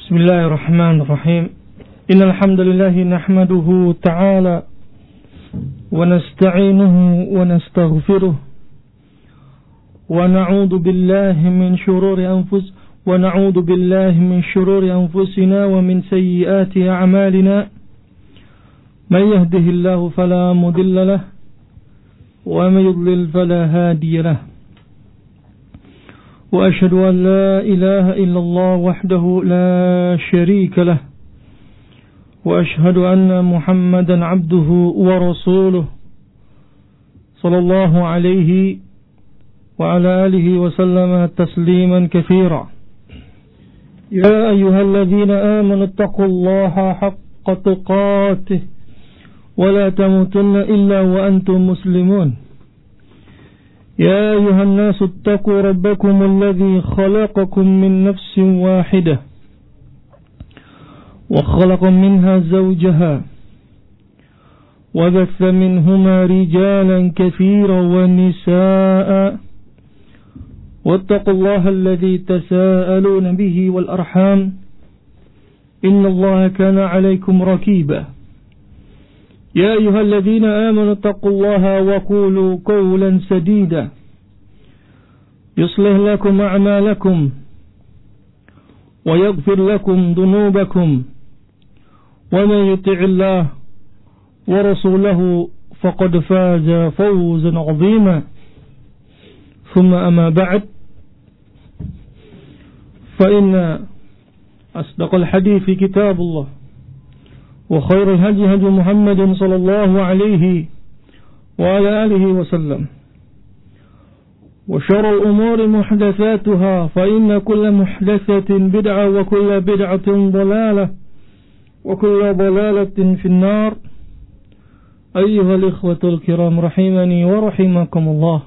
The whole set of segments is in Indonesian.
Bismillahirrahmanirrahim. Innal hamdalillah nahmaduhu ta'ala wa nasta'inuhu wa nastaghfiruh wa na'udzu billahi min shururi anfusina wa min sayyiati a'malina. Man yahdihillahu fala mudilla lahu wa man yudlil fala hadiya lahu. وأشهد أن لا إله إلا الله وحده لا شريك له وأشهد أن محمدا عبده ورسوله صلى الله عليه وعلى آله وسلم تسليما كثيرا. يا أيها الذين آمنوا اتقوا الله حق تقاته ولا تموتن إلا وأنتم مسلمون. يا أيها الناس اتقوا ربكم الذي خلقكم من نفس واحدة وخلق منها زوجها وبث منهما رجالا كثيرا ونساء واتقوا الله الذي تساءلون به والأرحام إن الله كان عليكم رقيبا. يا أيها الذين آمنوا اتقوا الله وقولوا قولا سديدا يصلح لكم أعمالكم ويغفر لكم ذنوبكم ومن يطع الله ورسوله فقد فاز فوزا عظيما. ثم أما بعد فإن أصدق الحديث كتاب الله وخير الهدي هدي محمد صلى الله عليه وعلى آله وسلم وشر الأمور محدثاتها فإن كل محدثة بدعة وكل بدعة ضلالة وكل ضلالة في النار. أيها الإخوة الكرام rahimani wa rahimakumullah.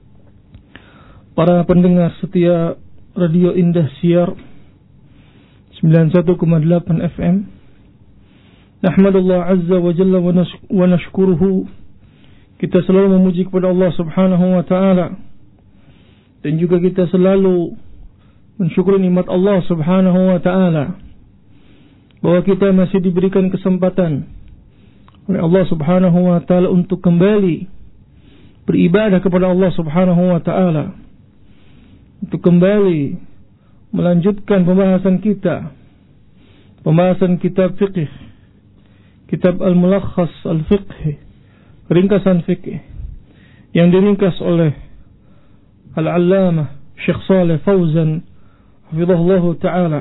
Para pendengar setia Radio Indah Siar 91,8 FM. Nahmadullah azza wa jalla wa nashkuruhu. Kita selalu memuji kepada Allah subhanahu wa ta'ala, dan juga kita selalu mensyukuri nikmat Allah subhanahu wa ta'ala bahwa kita masih diberikan kesempatan oleh Allah subhanahu wa ta'ala untuk kembali beribadah kepada Allah subhanahu wa ta'ala, untuk kembali melanjutkan pembahasan kitab fiqh, kitab Al-Mulakhas Al-Fiqh, ringkasan fikih yang diringkas oleh Al-Allamah Syekh Shalih Fauzan hafizahullah ta'ala.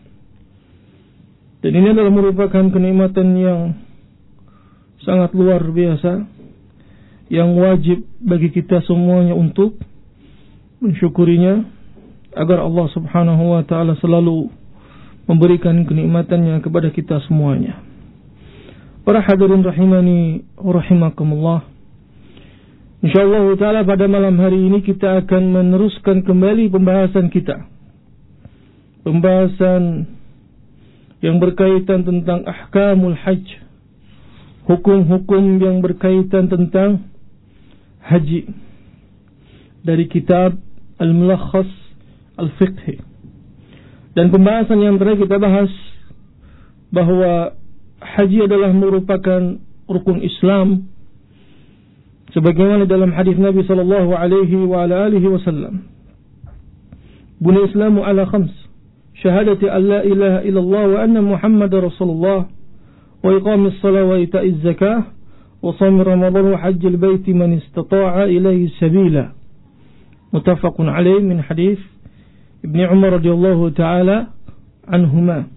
Dan ini adalah merupakan kenikmatan yang sangat luar biasa, yang wajib bagi kita semuanya untuk mensyukurinya, agar Allah subhanahu wa ta'ala selalu memberikan kenikmatannya kepada kita semuanya. Para hadirin rahimani wa rahimakumullah. InsyaAllah ta'ala pada malam hari ini kita akan meneruskan kembali pembahasan kita. Pembahasan yang berkaitan tentang ahkamul hajj, hukum-hukum yang berkaitan tentang haji, dari kitab Al-Mulakhas Al-Fiqh. Dan pembahasan yang terakhir kita bahas bahwa haji adalah merupakan rukun Islam, sebagaimana dalam hadis Nabi sallallahu alaihi wa ala alihi wasallam, bunyi Islamu ala khams, syahadati an la ilaha illallah wa anna Muhammadar Rasulullah wa iqamis salat wa ita'iz zakah wa shaum ramadan wa hajjil baiti man istata'a ilaihi sabila. Muttafaqun alaih min hadis Ibnu Umar radhiyallahu taala anhuma.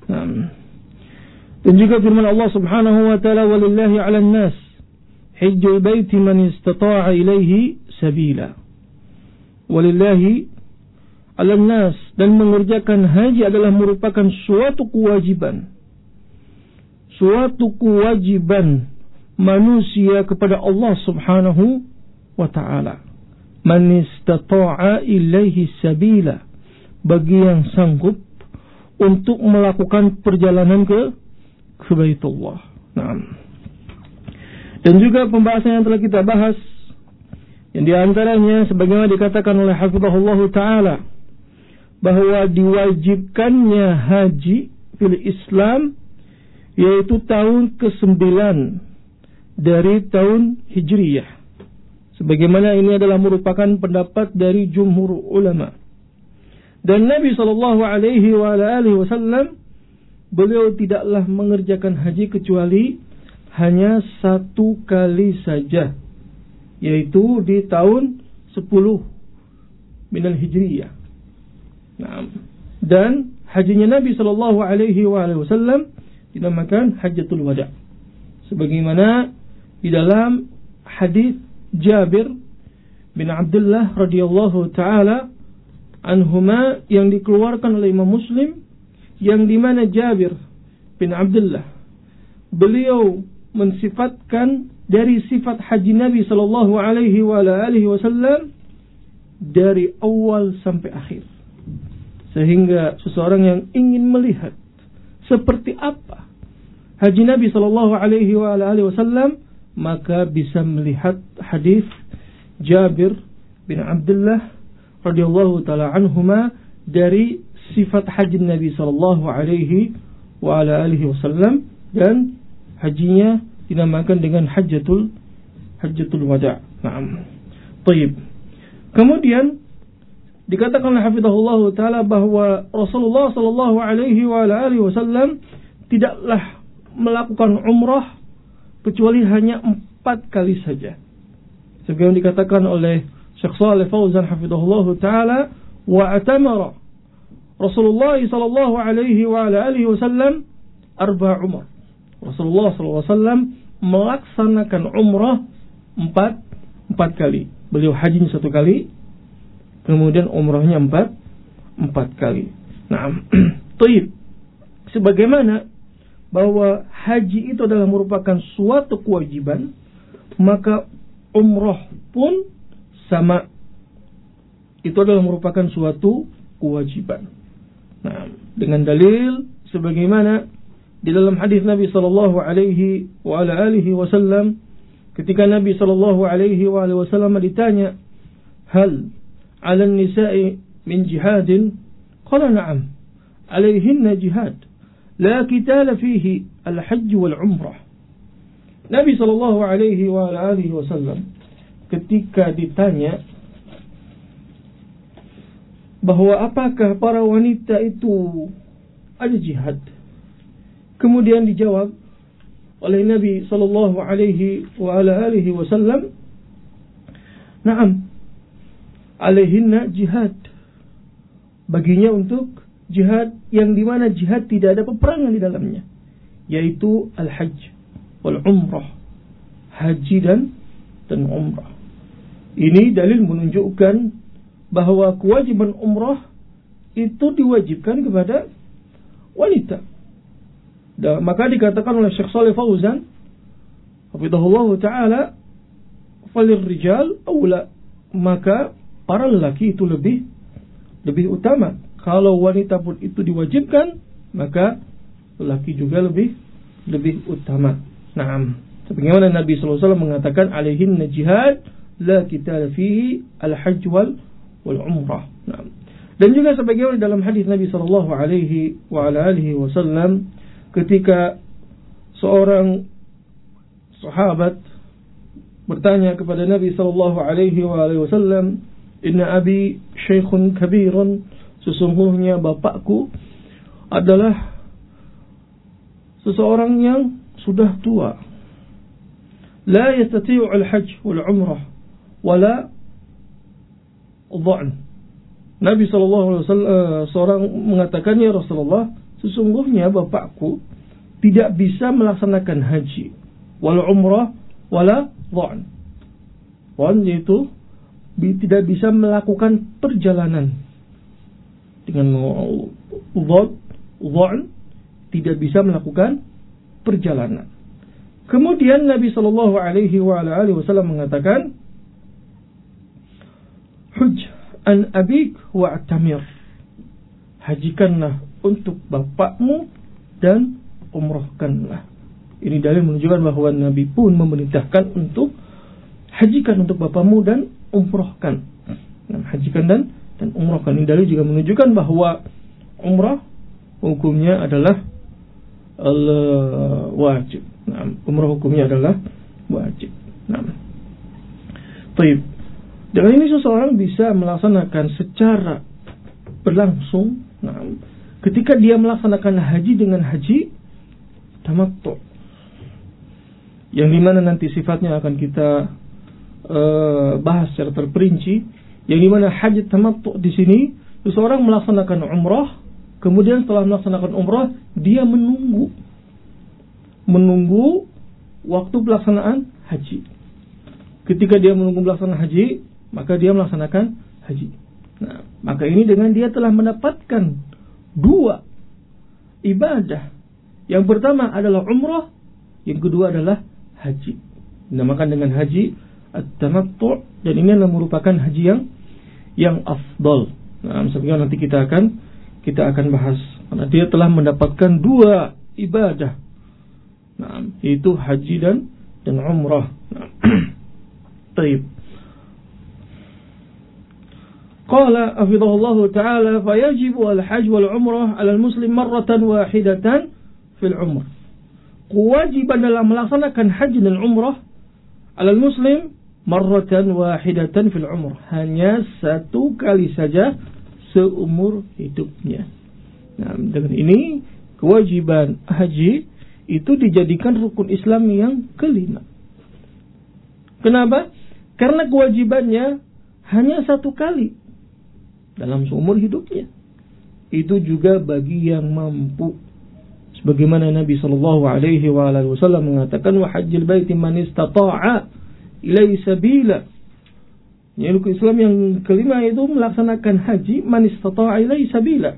Dan juga firman Allah subhanahu wa ta'ala, walillahi 'alan nas hajjul baiti man istata'a ilaihi sabila. Walillahi 'alan nas, dan mengerjakan haji adalah merupakan suatu kewajiban manusia kepada Allah subhanahu wa ta'ala. Man istata'a ilaihi sabila, bagi yang sanggup untuk melakukan perjalanan ke Baitullah. Dan juga pembahasan yang telah kita bahas, yang diantaranya sebagaimana dikatakan oleh hafizahullah ta'ala, bahwa diwajibkannya haji fil Islam yaitu tahun ke-9 dari tahun Hijriyah. Sebagaimana ini adalah merupakan pendapat dari jumhur ulama. Dan Nabi SAW beliau tidaklah mengerjakan haji kecuali hanya 1 kali saja, yaitu di tahun 10 minal Hijriyah. Nah, dan hajinya Nabi SAW dinamakan Hajjatul Wada. Sebagaimana di dalam hadis Jabir bin Abdullah radhiyallahu taala anhuma yang dikeluarkan oleh Imam Muslim, yang di mana Jabir bin Abdullah beliau mensifatkan dari sifat haji Nabi sallallahu alaihi wasallam dari awal sampai akhir, sehingga seseorang yang ingin melihat seperti apa haji Nabi sallallahu alaihi wasallam maka bisa melihat hadis Jabir bin Abdullah radhiyallahu taala anhuma dari sifat haji Nabi sallallahu alaihi wasallam, dan hajinya dinamakan dengan Hajjatul Wada. Naam. Baik. Kemudian dikatakan oleh hafizahullah taala bahwa Rasulullah sallallahu alaihi wasallam tidaklah melakukan umrah kecuali hanya 4 kali saja. Sebagaimana dikatakan oleh Syekh Shalih Fauzan hafizahullah taala, wa atamara Rasulullah sallallahu alaihi wasallam 4 umrah. Rasulullah sallallahu alaihi wasallam melaksanakan umrah 4 kali. Beliau haji 1 kali, kemudian umrahnya 4 kali. Nah, taib. Sebagaimana bahwa haji itu adalah merupakan suatu kewajiban, maka umrah pun sama. Itu adalah merupakan suatu kewajiban. Nah, dengan dalil sebagaimana di dalam hadis Nabi sallallahu alaihi wasallam, ketika Nabi sallallahu alaihi wasallam ditanya, "Hal 'ala an-nisa'i min jihadin?" Qala na'am, 'alaihinna jihad. La qitala fihi al-hajj wal-umrah. Nabi sallallahu alaihi wasallam ketika ditanya bahwa apakah para wanita itu ada jihad, kemudian dijawab oleh Nabi sallallahu alaihi wasallam, "Na'am, alaihinna jihad." Baginya untuk jihad yang dimana jihad tidak ada peperangan di dalamnya, yaitu al-hajj wal-umrah, haji dan umrah. Ini dalil menunjukkan bahwa kewajiban umrah itu diwajibkan kepada wanita. Dan maka dikatakan oleh Syekh Shalih Fauzan hafizahullah taala, falir rijal aula, maka para lelaki itu lebih utama. Kalau wanita pun itu diwajibkan, maka lelaki juga lebih utama. Naam. Sebagaimana Nabi sallallahu alaihi wasallam mengatakan, alaihinna jihad la qitala fihi al-hajj wal umrah. Naam. Dan juga sebagaimana dalam hadis Nabi sallallahu alaihi wasallam ketika seorang sahabat bertanya kepada Nabi sallallahu alaihi wasallam, "Inna abi syaikhun kabirun," sesungguhnya bapakku adalah seseorang yang sudah tua. La yastati'u al-hajj wal umrah wala dha'n. Nabi sallallahu alaihi wasallam seorang mengatakan, "Ya Rasulullah, sesungguhnya bapakku tidak bisa melaksanakan haji wal umrah wala dha'n." Dha'n yaitu tidak bisa melakukan perjalanan. Dengan dha'n tidak bisa melakukan perjalanan. Kemudian Nabi sallallahu alaihi wasallam mengatakan, "Hujj an abik wa atamir." Hajikanlah untuk bapakmu dan umrahkanlah. Ini dalil menunjukkan bahwa Nabi pun memerintahkan untuk hajikan untuk bapakmu dan umrahkan. Hajikan dan dan umrah. Kan ini dalil juga menunjukkan bahwa umrah hukumnya adalah wajib. Nah, umrah hukumnya adalah wajib. Nah, baik. Dengan ini seseorang bisa melaksanakan secara berlangsung. Nah, ketika dia melaksanakan haji dengan haji tamattu, yang dimana nanti sifatnya akan kita bahas secara terperinci, yang dimana haji tamattu di sini seseorang melaksanakan umrah, kemudian setelah melaksanakan umrah dia menunggu waktu pelaksanaan haji. Ketika dia menunggu pelaksanaan haji, maka dia melaksanakan haji. Nah, maka ini dengan dia telah mendapatkan dua ibadah. Yang pertama adalah umrah, yang kedua adalah haji. Dinamakan dengan haji at-tamattu', dan ini adalah merupakan haji yang afdal. Nah, sebagaimana nanti kita akan bahas. Karena dia telah mendapatkan dua ibadah. Nah, yaitu haji dan umrah. Nah, baik. Qala hafizahullahu ta'ala fayajibu al-hajj wal umrah 'ala al-muslim marratan wahidatan fil umrah. Kewajiban dalam melaksanakan haji dan umrah 'ala al-muslim marratan wahidatan fil umrah, hanya satu kali saja seumur hidupnya. Nah, dengan ini kewajiban haji itu dijadikan rukun Islam yang kelima. Kenapa? Karena kewajibannya hanya satu kali dalam seumur hidupnya. Itu juga bagi yang mampu. Sebagaimana Nabi SAW mengatakan, wa hajjil baiti man istata'a ilaihi sabila. Ya, rukun Islam yang kelima itu melaksanakan haji man istata'a ilaihi sabila.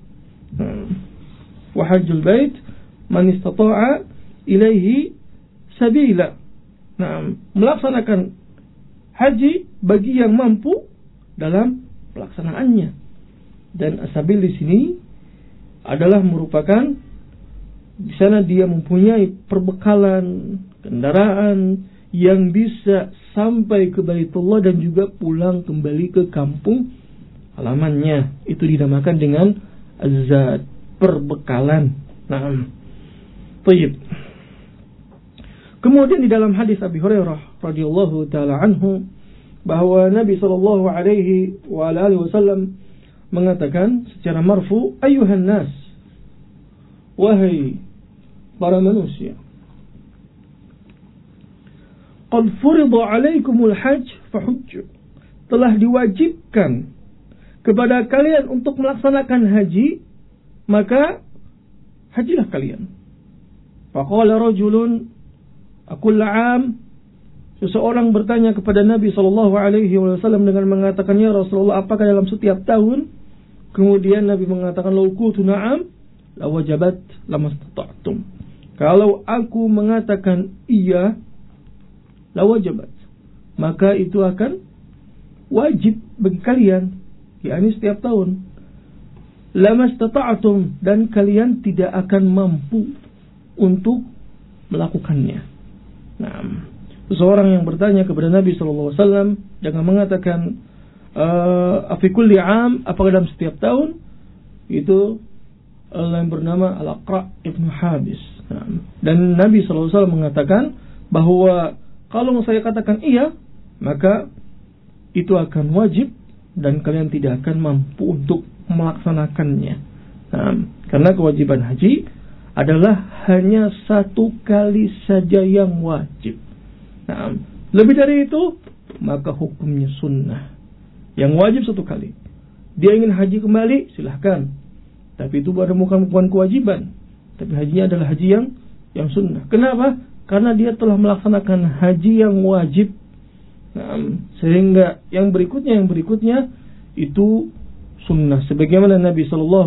Wa hajjul bait man istata'a ilaihi sabila. Nah, melaksanakan haji bagi yang mampu dalam pelaksanaannya. Dan asabil di sini adalah merupakan di sana dia mempunyai perbekalan kendaraan yang bisa sampai ke Baitullah dan juga pulang kembali ke kampung halamannya. Itu dinamakan dengan azad, perbekalan. Nah, baik. Kemudian di dalam hadis Abi Hurairah radhiyallahu taala anhu bahwa Nabi sallallahu alaihi wasallam mengatakan secara marfu, ayuhan nas, wahai para manusia, qad furida alaikumul hajj fahujju, telah diwajibkan kepada kalian untuk melaksanakan haji, maka hajilah kalian. Faqala rajulun akulla 'am, seseorang bertanya kepada Nabi SAW dengan mengatakan, ya Rasulullah, apakah dalam setiap tahun? Kemudian Nabi mengatakan, lau qultu na'am la wajabat lamastata'tum. Kalau aku mengatakan iya, la wajabat, maka itu akan wajib bagi kalian, yakni setiap tahun. Lamastata'tum, dan kalian tidak akan mampu untuk melakukannya. Nah, seseorang yang bertanya kepada Nabi SAW dengan mengatakan, afikul li'am, apakah dalam setiap tahun? Itu yang bernama Al-Aqra' ibn Habis. Dan Nabi SAW mengatakan bahwa kalau saya katakan iya, maka itu akan wajib dan kalian tidak akan mampu untuk melaksanakannya. Karena kewajiban haji adalah hanya satu kali saja yang wajib. Nah, lebih dari itu, maka hukumnya sunnah. Yang wajib satu kali. Dia ingin haji kembali, silahkan. Tapi itu bukan kewajiban. Tapi hajinya adalah haji yang sunnah. Kenapa? Karena dia telah melaksanakan haji yang wajib. Nah, sehingga yang berikutnya itu sunnah. Sebagaimana Nabi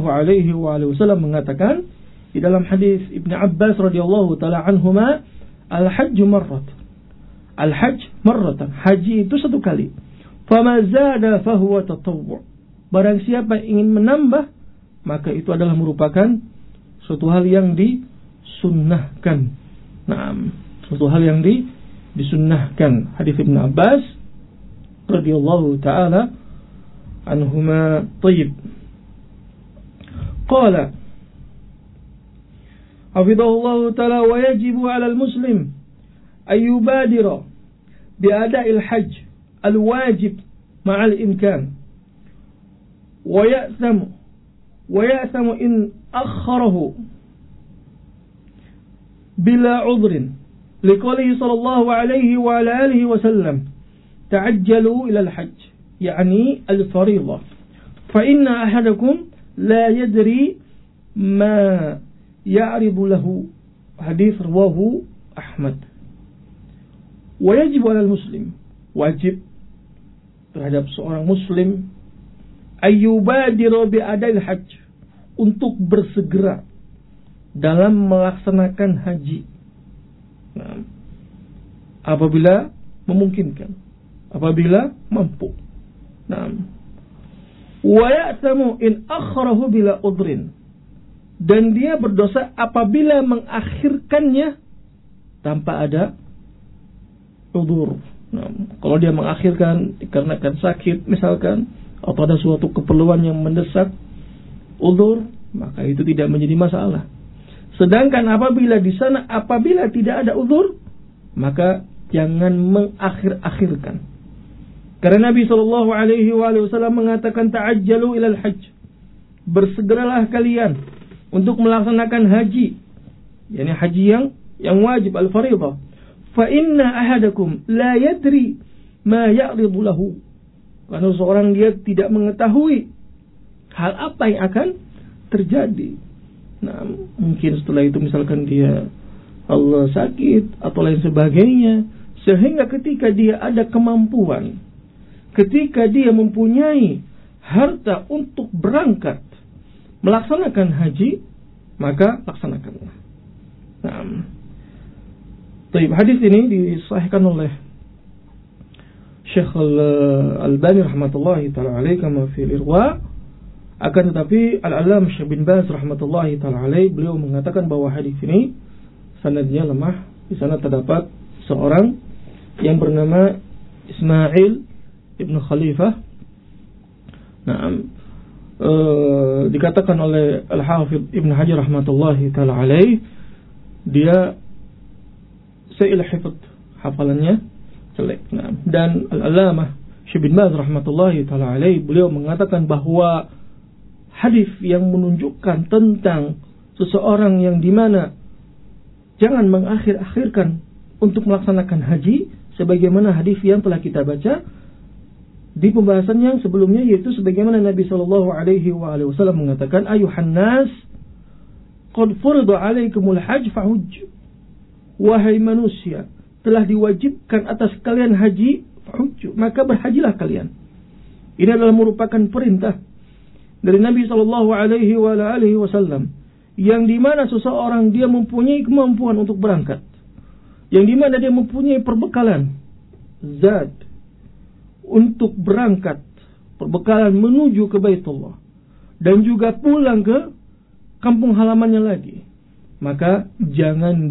SAW mengatakan di dalam hadis Ibn Abbas radhiyallahu taala anhuma, al-hajju marrat. Al-hajj marratan, haji itu satu kali. Fama zada fahuwa tatawwu'. Barang siapa ingin menambah, maka itu adalah merupakan suatu hal yang disunnahkan. Naam, suatu hal yang disunnahkan. Hadis Ibn Abbas radhiyallahu taala عنهما. طيب. قال حفظه الله تعالى: ويجب على المسلم أن يبادر بأداء الحج الواجب مع الإمكان، ويأثم إن أخره بلا عذر، لقوله صلى الله عليه وعلى آله وسلم: تعجلوا إلى الحج، يعني الفريضة، فإن أحدكم لا يدري ما يعرض له. حديث رواه أحمد. ويجب على المسلم, wajib terhadap seorang muslim, ayyubadiru bi'adai hajj, untuk bersegera dalam melaksanakan haji. Nah, apabila memungkinkan, apabila mampu. Nah, wa ya'tamu in akharahu bila udhrin, dan dia berdosa apabila mengakhirkannya tanpa ada udhur. Nah, kalau dia mengakhirkan dikarenakan sakit misalkan, atau ada suatu keperluan yang mendesak, udhur, maka itu tidak menjadi masalah. Sedangkan apabila di sana, apabila tidak ada udhur, maka jangan mengakhir-akhirkan. Karena Nabi SAW mengatakan, ta'ajjalu ilal hajj, bersegeralah kalian untuk melaksanakan haji, yakni haji yang wajib, al-fariḍah. Fa inna ahadakum la yadri ma ya'ridu lahu, karena seorang dia tidak mengetahui hal apa yang akan terjadi. Nah, mungkin setelah itu misalkan dia Allah sakit atau lain sebagainya, sehingga ketika dia ada kemampuan, ketika dia mempunyai harta untuk berangkat melaksanakan haji, maka laksanakanlah. Nah, hadis ini disahihkan oleh Syekh Al-Albani rahmatullahi ta'ala alaih kama fil Irwa. Akan tetapi Al-Allamah Syekh bin Baz rahmatullahi ta'ala alaih, beliau mengatakan bahwa hadis ini sanadnya lemah. Di sana terdapat seorang yang bernama Ismail ibn Khalifah. Nah, dikatakan oleh Al-Hafidh Ibn Hajar rahmatullahi ta'ala alaih, dia sa'il hifdz, hafalannya jelek. Nah, dan Al-Allamah Syekh bin Baz rahmatullahi ta'ala alaih, beliau mengatakan bahwa hadis yang menunjukkan tentang seseorang yang dimana jangan mengakhir-akhirkan untuk melaksanakan haji, sebagaimana hadis yang telah kita baca di pembahasan yang sebelumnya, yaitu sebagaimana Nabi SAW mengatakan, ayuhan nas qad furida alaikumul hajj fahujj, wahai manusia, telah diwajibkan atas kalian haji, fahujj, maka berhajilah kalian. Ini adalah merupakan perintah dari Nabi SAW, yang dimana seseorang dia mempunyai kemampuan untuk berangkat, yang dimana dia mempunyai perbekalan zat untuk berangkat, perbekalan menuju ke Baitullah, dan juga pulang ke kampung halamannya lagi, maka jangan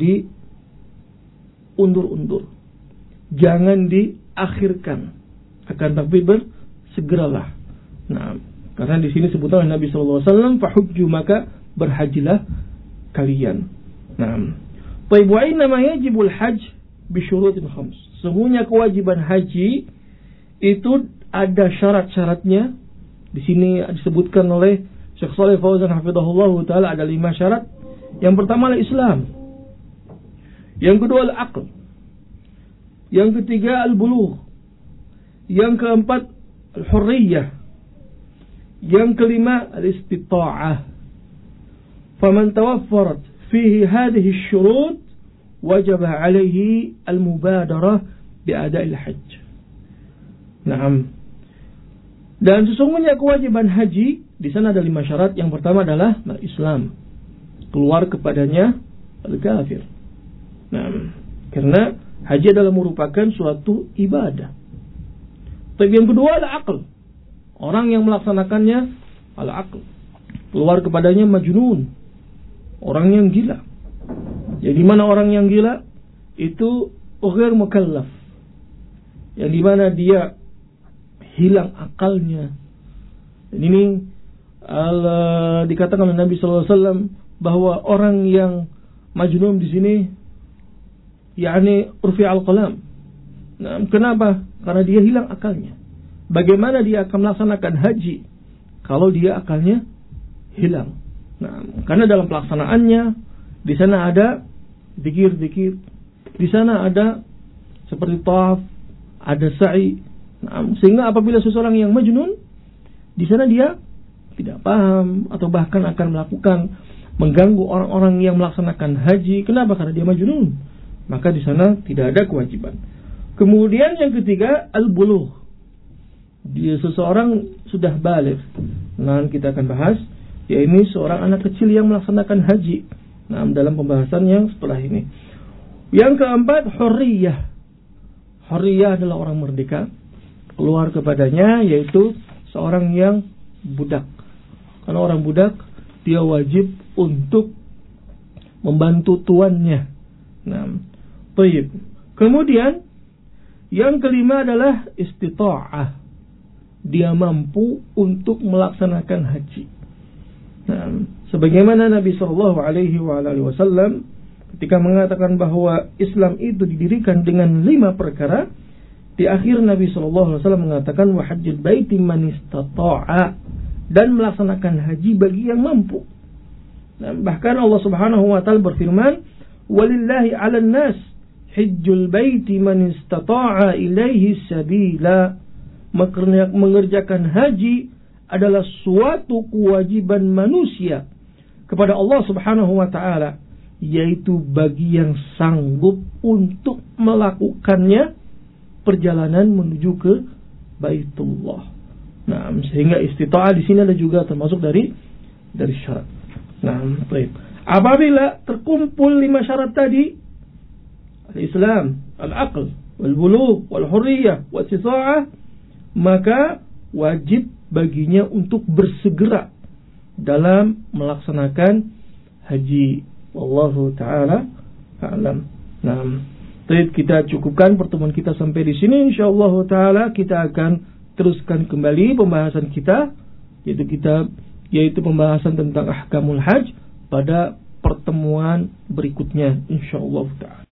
diundur-undur, jangan diakhirkan, akan tapi bersegeralah. Nah, karena di sini sebutan Nabi SAW, fahujju, maka berhajilah kalian. Nah, taib wa inna ma yajibul hajj bi syurutin khams. Sesungguhnya kewajiban haji itu ada syarat-syaratnya. Di sini disebutkan oleh Syekh Shalih Fauzan hafizahullah taala, ada 5 syarat. Yang pertama adalah Islam. Yang kedua al-aql. Yang ketiga al-bulugh. Yang keempat al-hurriyah. Yang kelima al-istita'ah. Faman tawaffarat fihi hadhihi asy-syurut wajaba 'alaihi al-mubadarah bi ada'il hajj. Naam. Dan sesungguhnya kewajiban haji di sana ada 5 syarat. Yang pertama adalah Islam. Keluar kepadanya al-kafir. Naam. Karena haji adalah merupakan suatu ibadah. Tapi yang kedua adalah akal. Orang yang melaksanakannya al-aql. Keluar kepadanya majnun, orang yang gila. Jadi mana orang yang gila itu ghair mukallaf, yang dimana dia hilang akalnya, Dan ini dikatakan oleh Nabi sallallahu alaihi wasallam bahwa orang yang majnun di sini yakni urfi'al qalam. Nah, kenapa? Karena dia hilang akalnya. Bagaimana dia akan melaksanakan haji kalau dia akalnya hilang? Nah, karena dalam pelaksanaannya di sana ada zikir-zikir, di sana ada seperti tawaf, ada sa'i. Nah, sehingga apabila seseorang yang majnun di sana dia tidak paham atau bahkan akan melakukan mengganggu orang-orang yang melaksanakan haji. Kenapa? Karena dia majnun. Maka di sana tidak ada kewajiban. Kemudian yang ketiga, al-bulugh. Dia seseorang sudah baligh. Nah, kita akan bahas yaitu seorang anak kecil yang melaksanakan haji. Nah, dalam pembahasan yang setelah ini. Yang keempat, hurriyah. Hurriyah adalah orang merdeka. Keluar kepadanya yaitu seorang yang budak. Karena orang budak dia wajib untuk membantu tuannya. Nah, baik. Kemudian yang kelima adalah istita'ah. Dia mampu untuk melaksanakan haji. Nah, sebagaimana Nabi sallallahu alaihi wasallam ketika mengatakan bahwa Islam itu didirikan dengan 5 perkara, di akhir Nabi sallallahu alaihi wasallam mengatakan wa hajjul baiti man istata'a, dan melaksanakan haji bagi yang mampu. Nah, bahkan Allah Subhanahu wa taala berfirman, walillahi 'alan nas hajjul baiti man istata'a ilaihi sabila. Mengerjakan haji adalah suatu kewajiban manusia kepada Allah Subhanahu wa taala, yaitu bagi yang sanggup untuk melakukannya perjalanan menuju ke Baitullah. Nah, sehingga istita'ah di sini ada juga termasuk dari syarat. Nah, baik. Apabila terkumpul 5 syarat tadi, al-Islam, al-aql, wal-bulugh, wal-hurriyah, wal-istita'ah, maka wajib baginya untuk bersegera dalam melaksanakan haji. Wallahu ta'ala a'lam. Nah, baik, kita cukupkan pertemuan kita sampai di sini. Insyaallah ta'ala kita akan teruskan kembali pembahasan kita, yaitu pembahasan tentang ahkamul hajj pada pertemuan berikutnya insyaallah ta'ala.